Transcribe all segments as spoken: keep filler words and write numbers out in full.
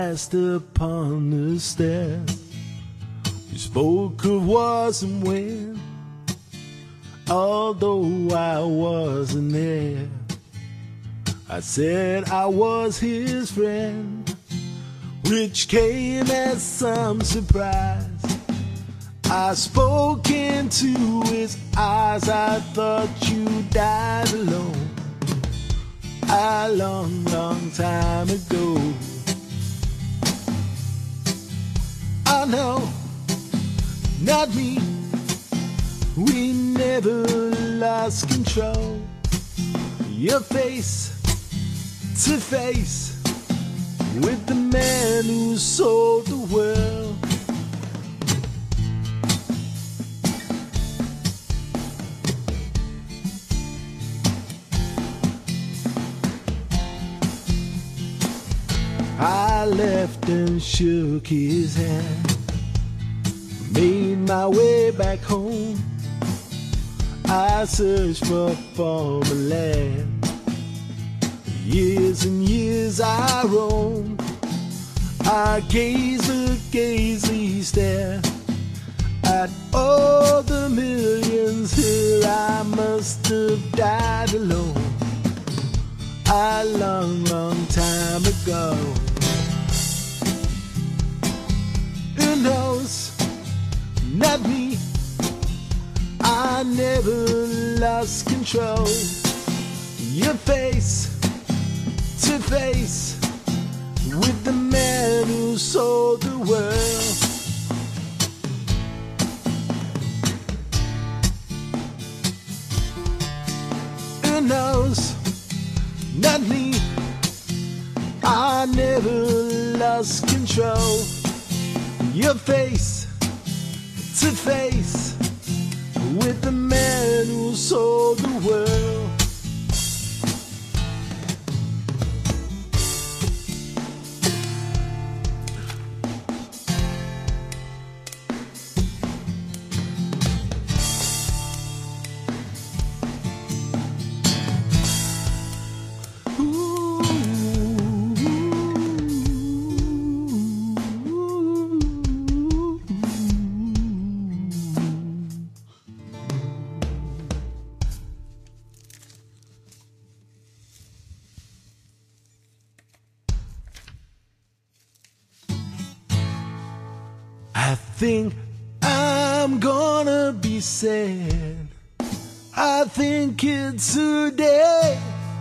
Passed upon the stair. We spoke of was and when, although I wasn't there. I said I was his friend, which came as some surprise. I spoke into his eyes. I thought you died alone a long, long time ago. Oh no, not me. We never lost control. Your face to face with the man who sold the world. I left and shook his hand, made my way back home. I searched for former land. Years and years I roamed. I gazed a gazely stare at all the millions here. I must have died alone a long, long time ago. Who knows? Not me. I never lost control. Your face to face with the man who sold the world. Who knows? Not me. I never lost control. Your face to face with the man who sold the world. I think I'm gonna be sad. I think it's a day.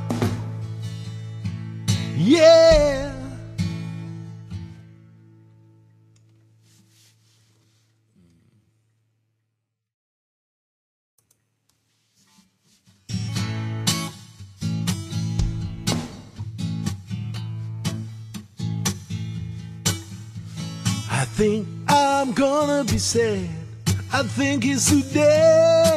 Yeah. I think I'm gonna be sad. I think it's today.